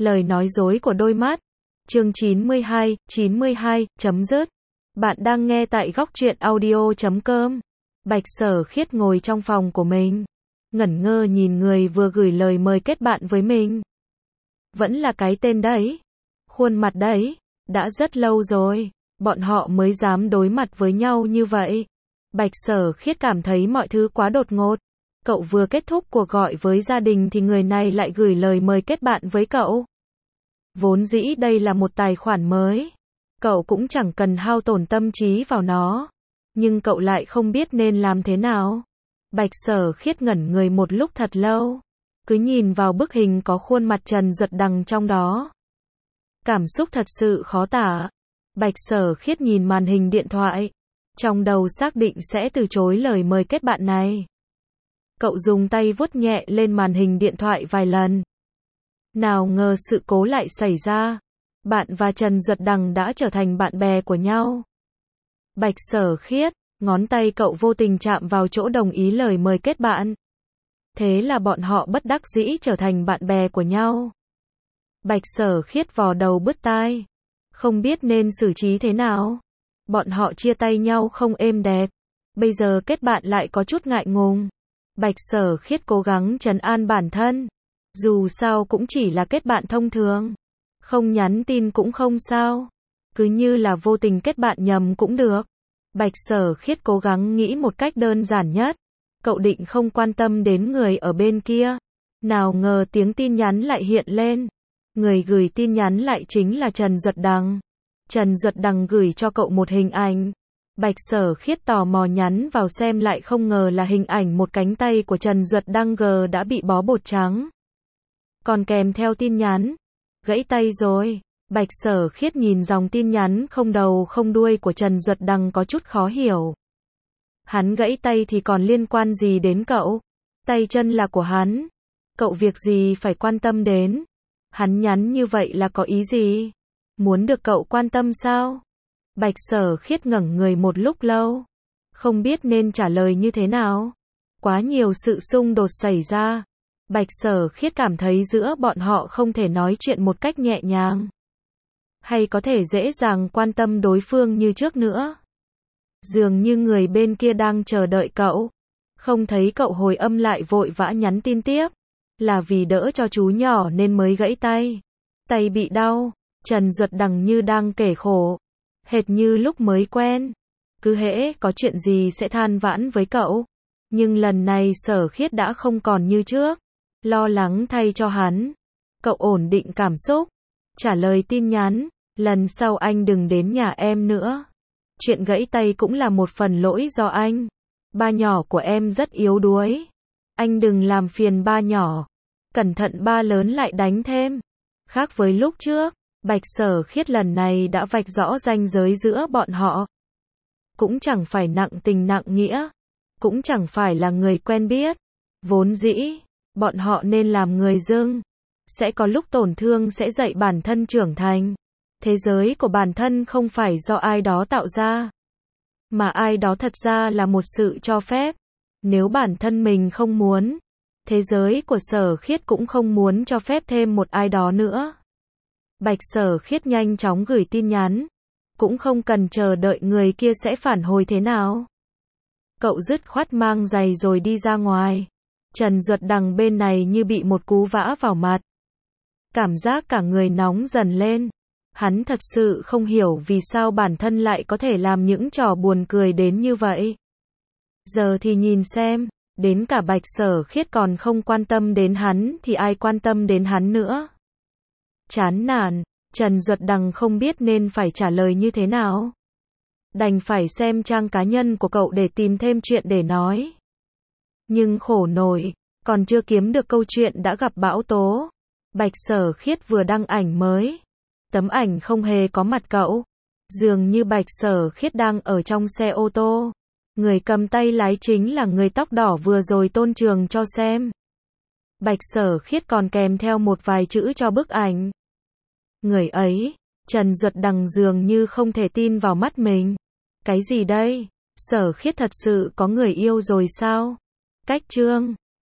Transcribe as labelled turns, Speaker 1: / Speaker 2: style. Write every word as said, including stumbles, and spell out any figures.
Speaker 1: Lời nói dối của đôi mắt. Chương chín mươi hai, chín mươi hai, chấm dứt. Bạn đang nghe tại góc truyện audio chấm com. Bạch Sở Khiết ngồi trong phòng của mình, ngẩn ngơ nhìn người vừa gửi lời mời kết bạn với mình. Vẫn là cái tên đấy, khuôn mặt đấy, đã rất lâu rồi, bọn họ mới dám đối mặt với nhau như vậy. Bạch Sở Khiết cảm thấy mọi thứ quá đột ngột. Cậu vừa kết thúc cuộc gọi với gia đình thì người này lại gửi lời mời kết bạn với cậu. Vốn dĩ đây là một tài khoản mới, cậu cũng chẳng cần hao tổn tâm trí vào nó, nhưng cậu lại không biết nên làm thế nào. Bạch Sở Khiết ngẩn người một lúc thật lâu, cứ nhìn vào bức hình có khuôn mặt Trần Duật Đằng trong đó. Cảm xúc thật sự khó tả. Bạch Sở Khiết nhìn màn hình điện thoại, trong đầu xác định sẽ từ chối lời mời kết bạn này. Cậu dùng tay vuốt nhẹ lên màn hình điện thoại vài lần. Nào ngờ sự cố lại xảy ra. Bạn và Trần Duật Đằng đã trở thành bạn bè của nhau. Bạch Sở Khiết, ngón tay cậu vô tình chạm vào chỗ đồng ý lời mời kết bạn. Thế là bọn họ bất đắc dĩ trở thành bạn bè của nhau. Bạch Sở Khiết vò đầu bứt tai, không biết nên xử trí thế nào. Bọn họ chia tay nhau không êm đẹp, bây giờ kết bạn lại có chút ngại ngùng. Bạch Sở Khiết cố gắng trấn an bản thân, dù sao cũng chỉ là kết bạn thông thường, không nhắn tin cũng không sao, cứ như là vô tình kết bạn nhầm cũng được. Bạch Sở Khiết cố gắng nghĩ một cách đơn giản nhất. Cậu định không quan tâm đến người ở bên kia. Nào ngờ tiếng tin nhắn lại hiện lên. Người gửi tin nhắn lại chính là Trần Duật Đằng. Trần Duật Đằng gửi cho cậu một hình ảnh. Bạch Sở Khiết tò mò nhắn vào xem, lại không ngờ là hình ảnh một cánh tay của Trần Duật Đằng gờ đã bị bó bột trắng. Còn kèm theo tin nhắn: gãy tay rồi. Bạch Sở Khiết nhìn dòng tin nhắn không đầu không đuôi của Trần Duật Đằng có chút khó hiểu. Hắn gãy tay thì còn liên quan gì đến cậu? Tay chân là của hắn, cậu việc gì phải quan tâm đến? Hắn nhắn như vậy là có ý gì? Muốn được cậu quan tâm sao? Bạch Sở Khiết ngẩn người một lúc lâu, không biết nên trả lời như thế nào. Quá nhiều sự xung đột xảy ra. Bạch Sở Khiết cảm thấy giữa bọn họ không thể nói chuyện một cách nhẹ nhàng, hay có thể dễ dàng quan tâm đối phương như trước nữa. Dường như người bên kia đang chờ đợi cậu. Không thấy cậu hồi âm lại vội vã nhắn tin tiếp. Là vì đỡ cho chú nhỏ nên mới gãy tay. Tay bị đau. Trần Duật Đằng như đang kể khổ, hệt như lúc mới quen. Cứ hễ có chuyện gì sẽ than vãn với cậu. Nhưng lần này Sở Khiết đã không còn như trước. Lo lắng thay cho hắn. Cậu ổn định cảm xúc, trả lời tin nhắn: lần sau anh đừng đến nhà em nữa. Chuyện gãy tay cũng là một phần lỗi do anh. Ba nhỏ của em rất yếu đuối. Anh đừng làm phiền ba nhỏ. Cẩn thận ba lớn lại đánh thêm. Khác với lúc trước, Bạch Sở Khiết lần này đã vạch rõ ranh giới giữa bọn họ. Cũng chẳng phải nặng tình nặng nghĩa, cũng chẳng phải là người quen biết. Vốn dĩ, bọn họ nên làm người dưng. Sẽ có lúc tổn thương sẽ dạy bản thân trưởng thành. Thế giới của bản thân không phải do ai đó tạo ra, mà ai đó thật ra là một sự cho phép. Nếu bản thân mình không muốn, thế giới của Sở Khiết cũng không muốn cho phép thêm một ai đó nữa. Bạch Sở Khiết nhanh chóng gửi tin nhắn, cũng không cần chờ đợi người kia sẽ phản hồi thế nào. Cậu dứt khoát mang giày rồi đi ra ngoài. Trần Duật Đằng bên này như bị một cú vã vào mặt. Cảm giác cả người nóng dần lên. Hắn thật sự không hiểu vì sao bản thân lại có thể làm những trò buồn cười đến như vậy. Giờ thì nhìn xem, đến cả Bạch Sở Khiết còn không quan tâm đến hắn thì ai quan tâm đến hắn nữa. Chán nản, Trần Duật Đằng không biết nên phải trả lời như thế nào. Đành phải xem trang cá nhân của cậu để tìm thêm chuyện để nói. Nhưng khổ nổi, còn chưa kiếm được câu chuyện đã gặp bão tố. Bạch Sở Khiết vừa đăng ảnh mới. Tấm ảnh không hề có mặt cậu. Dường như Bạch Sở Khiết đang ở trong xe ô tô. Người cầm tay lái chính là người tóc đỏ vừa rồi Tôn Trường cho xem. Bạch Sở Khiết còn kèm theo một vài chữ cho bức ảnh. Người ấy, Trần Duật Đằng dường như không thể tin vào mắt mình. Cái gì đây? Sở Khiết thật sự có người yêu rồi sao? Cách chương